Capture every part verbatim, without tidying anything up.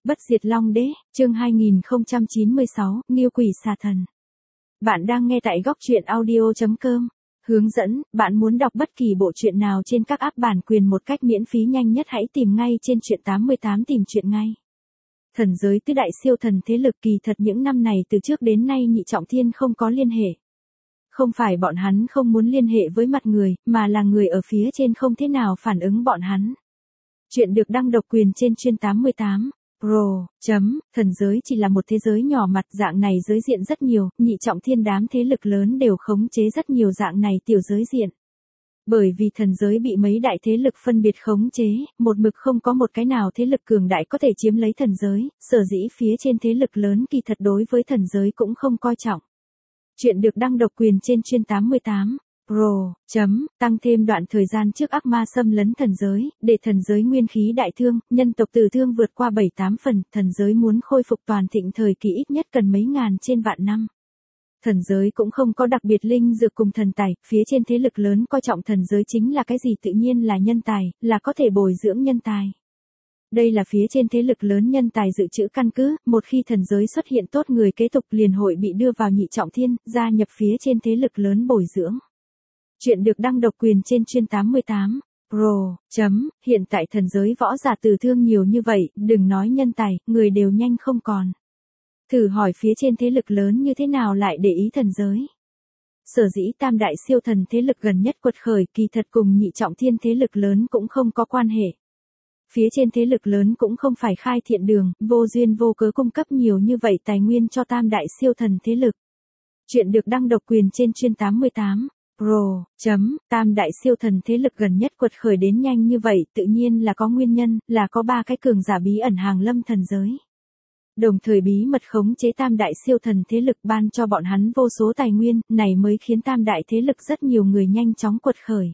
Bất diệt Long Đế, chương hai nghìn không trăm chín mươi sáu, Nghiêu Quỷ Xà Thần. Bạn đang nghe tại góc truyện audio chấm com. Hướng dẫn, bạn muốn đọc bất kỳ bộ truyện nào trên các app bản quyền một cách miễn phí nhanh nhất hãy tìm ngay trên truyện tám mươi tám tìm truyện ngay. Thần giới tứ đại siêu thần thế lực kỳ thật những năm này từ trước đến nay Nhị Trọng Thiên không có liên hệ. Không phải bọn hắn không muốn liên hệ với mặt người, mà là người ở phía trên không thế nào phản ứng bọn hắn. Chuyện được đăng độc quyền trên chuyên tám mươi tám. Pro, chấm, thần giới chỉ là một thế giới nhỏ mặt dạng này giới diện rất nhiều, Nhị Trọng Thiên đám thế lực lớn đều khống chế rất nhiều dạng này tiểu giới diện. Bởi vì thần giới bị mấy đại thế lực phân biệt khống chế, một mực không có một cái nào thế lực cường đại có thể chiếm lấy thần giới, sở dĩ phía trên thế lực lớn kỳ thật đối với thần giới cũng không coi trọng. Chuyện được đăng độc quyền trên chuyên tám mươi tám. Pro, chấm, tăng thêm đoạn thời gian trước ác ma xâm lấn thần giới, để thần giới nguyên khí đại thương, nhân tộc tử thương vượt qua bảy tám phần, thần giới muốn khôi phục toàn thịnh thời kỳ ít nhất cần mấy ngàn trên vạn năm. Thần giới cũng không có đặc biệt linh dược cùng thần tài, phía trên thế lực lớn coi trọng thần giới chính là cái gì tự nhiên là nhân tài, là có thể bồi dưỡng nhân tài. Đây là phía trên thế lực lớn nhân tài dự trữ căn cứ, một khi thần giới xuất hiện tốt người kế tục liền hội bị đưa vào Nhị Trọng Thiên, gia nhập phía trên thế lực lớn bồi dưỡng. Chuyện được đăng độc quyền trên chuyên tám mươi tám. Pro, chấm, hiện tại thần giới võ giả tử thương nhiều như vậy, đừng nói nhân tài, người đều nhanh không còn. Thử hỏi phía trên thế lực lớn như thế nào lại để ý thần giới. Sở dĩ tam đại siêu thần thế lực gần nhất quật khởi kỳ thật cùng Nhị Trọng Thiên thế lực lớn cũng không có quan hệ. Phía trên thế lực lớn cũng không phải khai thiện đường, vô duyên vô cớ cung cấp nhiều như vậy tài nguyên cho tam đại siêu thần thế lực. Chuyện được đăng độc quyền trên chuyên tám mươi tám. Pro, chấm, tam đại siêu thần thế lực gần nhất quật khởi đến nhanh như vậy tự nhiên là có nguyên nhân, là có ba cái cường giả bí ẩn hàng lâm thần giới. Đồng thời bí mật khống chế tam đại siêu thần thế lực ban cho bọn hắn vô số tài nguyên, này mới khiến tam đại thế lực rất nhiều người nhanh chóng quật khởi.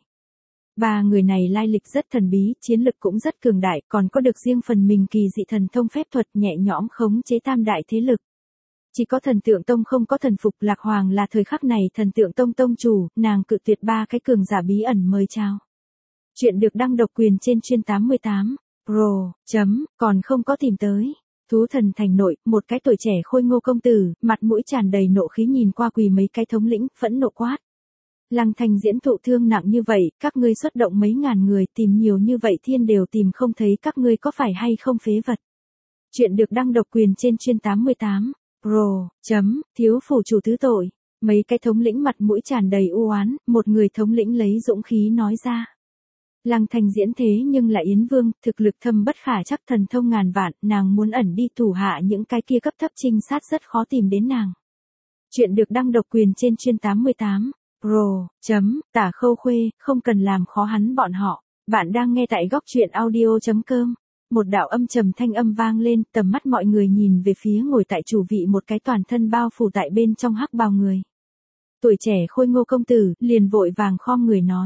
Ba người này lai lịch rất thần bí, chiến lực cũng rất cường đại, còn có được riêng phần mình kỳ dị thần thông phép thuật nhẹ nhõm khống chế tam đại thế lực. Chỉ có thần tượng tông không có thần phục Lạc Hoàng là thời khắc này thần tượng tông tông chủ, nàng cự tuyệt ba cái cường giả bí ẩn mời chào. Chuyện được đăng độc quyền trên chuyên tám mươi tám. Pro, chấm, còn không có tìm tới. Thú thần thành nội, một cái tuổi trẻ khôi ngô công tử, mặt mũi tràn đầy nộ khí nhìn qua quỳ mấy cái thống lĩnh, phẫn nộ quát. Lăng Thanh Diễn thụ thương nặng như vậy, các ngươi xuất động mấy ngàn người tìm nhiều như vậy thiên đều tìm không thấy các ngươi có phải hay không phế vật. Chuyện được đăng độc quyền trên chuyên tám mươi tám. Pro, chấm, thiếu phủ chủ thứ tội. Mấy cái thống lĩnh mặt mũi tràn đầy u oán, một người thống lĩnh lấy dũng khí nói ra. Lăng Thanh Diễn thế nhưng là Yến Vương, thực lực thâm bất khả chắc thần thông ngàn vạn, nàng muốn ẩn đi thủ hạ những cái kia cấp thấp trinh sát rất khó tìm đến nàng. Chuyện được đăng độc quyền trên chuyên tám mươi tám. Pro, chấm, Tả Khâu Khuê, không cần làm khó hắn bọn họ. Bạn đang nghe tại góc truyện audio chấm com. Một đạo âm trầm thanh âm vang lên, tầm mắt mọi người nhìn về phía ngồi tại chủ vị một cái toàn thân bao phủ tại bên trong hắc bào người. Tuổi trẻ khôi ngô công tử, liền vội vàng khom người nói.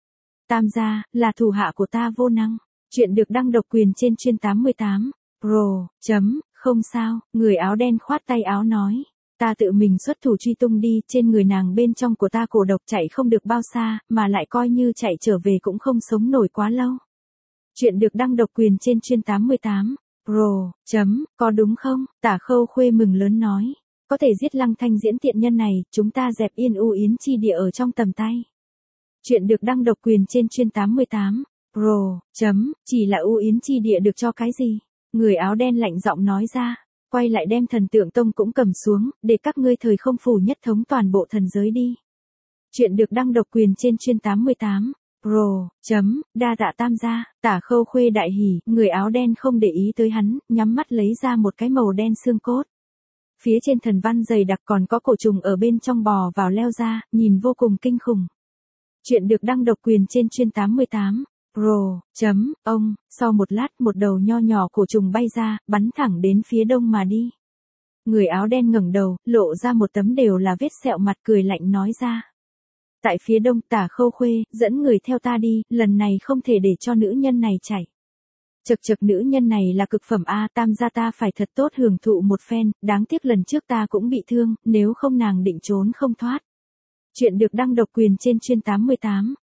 Tam gia, là thủ hạ của ta vô năng. Chuyện được đăng độc quyền trên chuyên tám mươi tám. Pro, chấm, không sao, người áo đen khoát tay áo nói. Ta tự mình xuất thủ truy tung đi, trên người nàng bên trong của ta cổ độc chạy không được bao xa, mà lại coi như chạy trở về cũng không sống nổi quá lâu. Chuyện được đăng độc quyền trên chuyên tám mươi tám. Pro, chấm, có đúng không? Tả Khâu Khuê mừng lớn nói. Có thể giết Lăng Thanh Diễn tiện nhân này, chúng ta dẹp yên u yến chi địa ở trong tầm tay. Chuyện được đăng độc quyền trên chuyên tám mươi tám. Pro, chấm, chỉ là u yến chi địa được cho cái gì? Người áo đen lạnh giọng nói ra. Quay lại đem thần tượng tông cũng cầm xuống, để các ngươi thời không phủ nhất thống toàn bộ thần giới đi. Chuyện được đăng độc quyền trên chuyên tám mươi tám. Pro, chấm, đa tạ tam gia, Tả Khâu Khuê đại hỉ, người áo đen không để ý tới hắn, nhắm mắt lấy ra một cái màu đen xương cốt. Phía trên thần văn dày đặc còn có cổ trùng ở bên trong bò vào leo ra, nhìn vô cùng kinh khủng. Chuyện được đăng độc quyền trên chuyên tám mươi tám. Pro, chấm, ông, sau một lát một đầu nho nhỏ cổ trùng bay ra, bắn thẳng đến phía đông mà đi. Người áo đen ngẩng đầu, lộ ra một tấm đều là vết sẹo mặt cười lạnh nói ra. Tại phía đông Tả Khâu Khuê, dẫn người theo ta đi, lần này không thể để cho nữ nhân này chạy. Chật chật nữ nhân này là cực phẩm A, tam gia ta phải thật tốt hưởng thụ một phen, đáng tiếc lần trước ta cũng bị thương, nếu không nàng định trốn không thoát. Chuyện được đăng độc quyền trên chuyên tám mươi tám.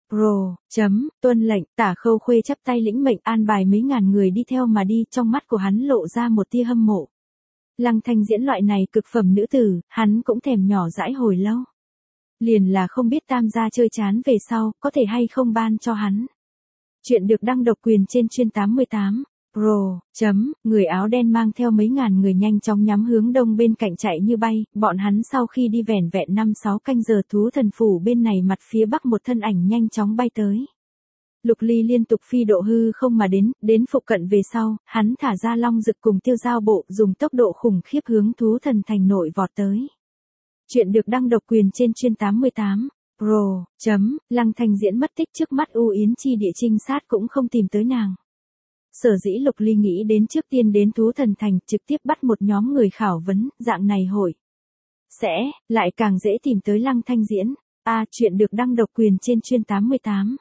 Pro, chấm, tuân lệnh, Tả Khâu Khuê chắp tay lĩnh mệnh an bài mấy ngàn người đi theo mà đi, trong mắt của hắn lộ ra một tia hâm mộ. Lăng Thanh Diễn loại này cực phẩm nữ tử, hắn cũng thèm nhỏ dãi hồi lâu. Liền là không biết Tam gia chơi chán về sau, có thể hay không ban cho hắn. Chuyện được đăng độc quyền trên chuyên tám mươi tám. Pro, chấm, người áo đen mang theo mấy ngàn người nhanh chóng nhắm hướng đông bên cạnh chạy như bay, bọn hắn sau khi đi vẻn vẹn năm sáu canh giờ thú thần phủ bên này mặt phía bắc một thân ảnh nhanh chóng bay tới. Lục Ly liên tục phi độ hư không mà đến, đến phụ cận về sau, hắn thả ra long dực cùng tiêu giao bộ dùng tốc độ khủng khiếp hướng thú thần thành nội vọt tới. Chuyện được đăng độc quyền trên chuyên tám mươi tám. Pro, chấm, Lăng Thanh Diễn mất tích trước mắt U Yến Chi địa trinh sát cũng không tìm tới nàng. Sở dĩ Lục Ly nghĩ đến trước tiên đến thú thần thành trực tiếp bắt một nhóm người khảo vấn, dạng này hội. Sẽ, lại càng dễ tìm tới Lăng Thanh Diễn. A à, chuyện được đăng độc quyền trên chuyên tám mươi tám.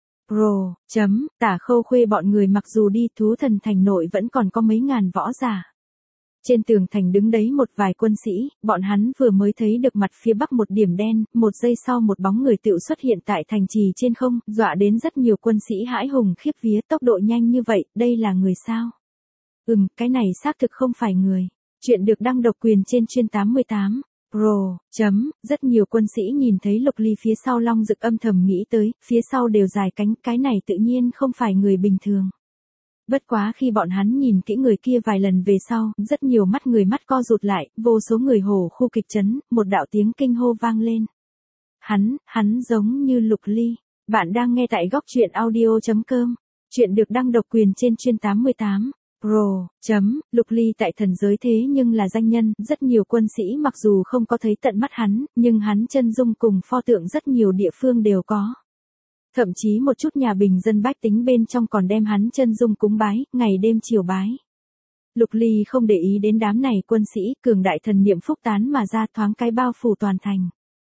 Pro, chấm, Tả Khâu Khuê bọn người mặc dù đi thú thần thành nội vẫn còn có mấy ngàn võ giả. Trên tường thành đứng đấy một vài quân sĩ, bọn hắn vừa mới thấy được mặt phía bắc một điểm đen, một giây sau một bóng người tựu xuất hiện tại thành trì trên không, dọa đến rất nhiều quân sĩ hãi hùng khiếp vía, tốc độ nhanh như vậy, đây là người sao? Ừm, cái này xác thực không phải người. Chuyện được đăng độc quyền trên chuyên tám mươi tám. Pro, chấm, rất nhiều quân sĩ nhìn thấy Lục Ly phía sau long dực âm thầm nghĩ tới, phía sau đều dài cánh, cái này tự nhiên không phải người bình thường. Bất quá khi bọn hắn nhìn kỹ người kia vài lần về sau, rất nhiều mắt người mắt co rụt lại, vô số người hồ khu kịch chấn, một đạo tiếng kinh hô vang lên. Hắn, hắn giống như Lục Ly. Bạn đang nghe tại góc truyện audio chấm com. Chuyện được đăng độc quyền trên chuyên tám mươi tám. Pro, chấm, Lục Ly tại thần giới thế nhưng là danh nhân, rất nhiều quân sĩ mặc dù không có thấy tận mắt hắn, nhưng hắn chân dung cùng pho tượng rất nhiều địa phương đều có. Thậm chí một chút nhà bình dân bách tính bên trong còn đem hắn chân dung cúng bái, ngày đêm chiều bái. Lục Ly không để ý đến đám này quân sĩ, cường đại thần niệm phúc tán mà ra thoáng cái bao phủ toàn thành.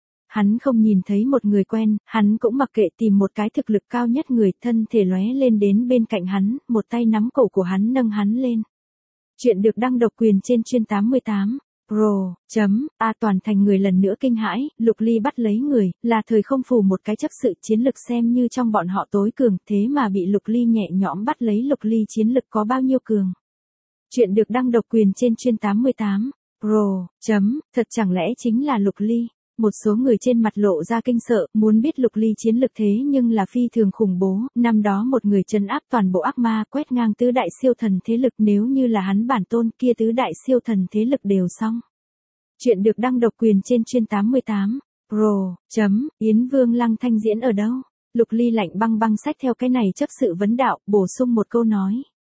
Hắn không nhìn thấy một người quen, hắn cũng mặc kệ tìm một cái thực lực cao nhất người, thân thể lóe lên đến bên cạnh hắn, một tay nắm cổ của hắn nâng hắn lên. Chuyện được đăng độc quyền trên chuyên tám mươi tám. Pro, chấm, A toàn thành người lần nữa kinh hãi, Lục Ly bắt lấy người, là thời không phù một cái chấp sự chiến lực xem như trong bọn họ tối cường, thế mà bị Lục Ly nhẹ nhõm bắt lấy. Lục Ly chiến lực có bao nhiêu cường? Chuyện được đăng độc quyền trên chuyên tám mươi tám. Pro, chấm, thật chẳng lẽ chính là Lục Ly? Một số người trên mặt lộ ra kinh sợ, muốn biết Lục Ly chiến lực thế nhưng là phi thường khủng bố, năm đó một người trấn áp toàn bộ ác ma quét ngang tứ đại siêu thần thế lực, nếu như là hắn bản tôn kia tứ đại siêu thần thế lực đều xong. Chuyện được đăng độc quyền trên chuyên tám mươi tám. Pro, chấm, Yến Vương Lăng Thanh Diễn ở đâu? Lục Ly lạnh băng băng xách theo cái này chấp sự vấn đạo, bổ sung một câu nói.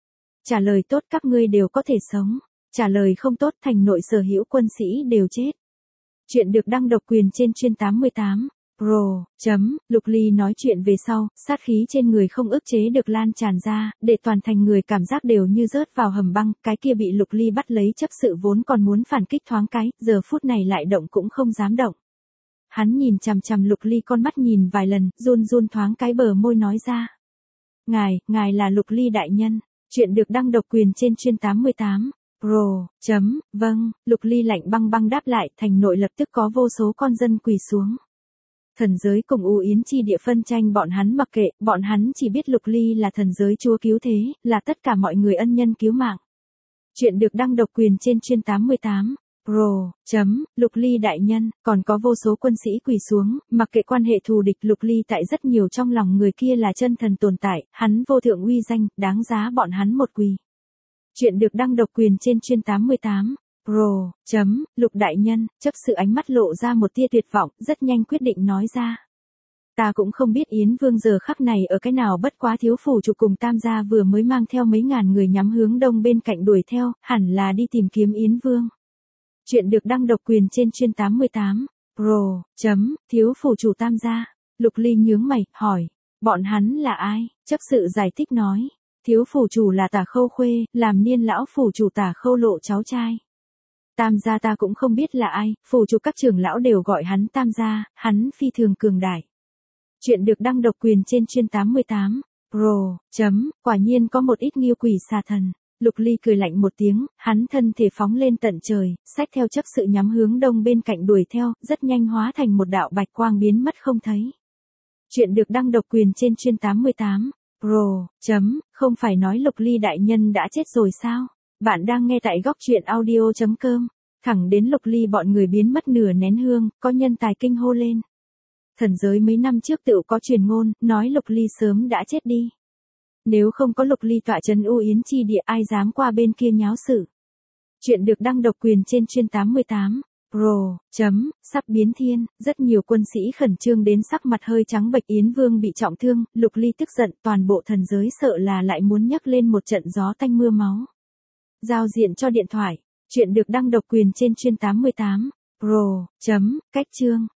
Trả lời tốt các ngươi đều có thể sống, trả lời không tốt thành nội sở hữu quân sĩ đều chết. Chuyện được đăng độc quyền trên chuyên tám mươi tám. Pro, chấm, Lục Ly nói chuyện về sau, sát khí trên người không ức chế được lan tràn ra, để toàn thành người cảm giác đều như rớt vào hầm băng, cái kia bị Lục Ly bắt lấy chấp sự vốn còn muốn phản kích thoáng cái, giờ phút này lại động cũng không dám động. Hắn nhìn chằm chằm Lục Ly con mắt nhìn vài lần, run run thoáng cái bờ môi nói ra. Ngài, ngài là Lục Ly đại nhân. Chuyện được đăng độc quyền trên chuyên tám mươi tám. Pro, chấm, vâng, Lục Ly lạnh băng băng đáp lại, thành nội lập tức có vô số con dân quỳ xuống. Thần giới cùng U Yến Chi địa phân tranh bọn hắn mặc kệ, bọn hắn chỉ biết Lục Ly là thần giới chúa cứu thế, là tất cả mọi người ân nhân cứu mạng. Chuyện được đăng độc quyền trên chuyên tám mươi tám. Pro, chấm, Lục Ly đại nhân, còn có vô số quân sĩ quỳ xuống, mặc kệ quan hệ thù địch Lục Ly tại rất nhiều trong lòng người kia là chân thần tồn tại, hắn vô thượng uy danh, đáng giá bọn hắn một quỳ. Chuyện được đăng độc quyền trên chuyên tám mươi tám. Pro, chấm, Lục đại nhân, chấp sự ánh mắt lộ ra một tia tuyệt vọng, rất nhanh quyết định nói ra. Ta cũng không biết Yến Vương giờ khắc này ở cái nào, bất quá thiếu phủ chủ cùng Tam gia vừa mới mang theo mấy ngàn người nhắm hướng đông bên cạnh đuổi theo, hẳn là đi tìm kiếm Yến Vương. Chuyện được đăng độc quyền trên chuyên tám mươi tám. Pro, chấm, thiếu phủ chủ Tam gia. Lục Ly nhướng mày, hỏi, bọn hắn là ai? Chấp sự giải thích nói. Thiếu phủ chủ là Tả Khâu Khuê, làm niên lão phủ chủ Tả Khâu Lộ cháu trai. Tam gia ta cũng không biết là ai, phủ chủ các trưởng lão đều gọi hắn Tam gia, hắn phi thường cường đại. Chuyện được đăng độc quyền trên chuyên tám mươi tám. Pro, chấm, quả nhiên có một ít nghiêu quỷ xà thần. Lục Ly cười lạnh một tiếng, hắn thân thể phóng lên tận trời, xách theo chấp sự nhắm hướng đông bên cạnh đuổi theo, rất nhanh hóa thành một đạo bạch quang biến mất không thấy. Chuyện được đăng độc quyền trên chuyên tám mươi tám Pro, chấm, không phải nói Lục Ly đại nhân đã chết rồi sao? Bạn đang nghe tại góc truyện audio.com. Thẳng đến Lục Ly bọn người biến mất nửa nén hương, có nhân tài kinh hô lên. Thần giới mấy năm trước tự có truyền ngôn, nói Lục Ly sớm đã chết đi. Nếu không có Lục Ly tọa trấn U Yến chi địa ai dám qua bên kia nháo sự. Chuyện được đăng độc quyền trên chuyên tám mươi tám Pro, chấm, sắp biến thiên, rất nhiều quân sĩ khẩn trương đến sắc mặt hơi trắng bệch. Yến Vương bị trọng thương, Lục Ly tức giận, toàn bộ thần giới sợ là lại muốn nhấc lên một trận gió tanh mưa máu. Giao diện cho điện thoại. Chuyện được đăng độc quyền trên chuyên tám mươi tám Pro, chấm, cách chương.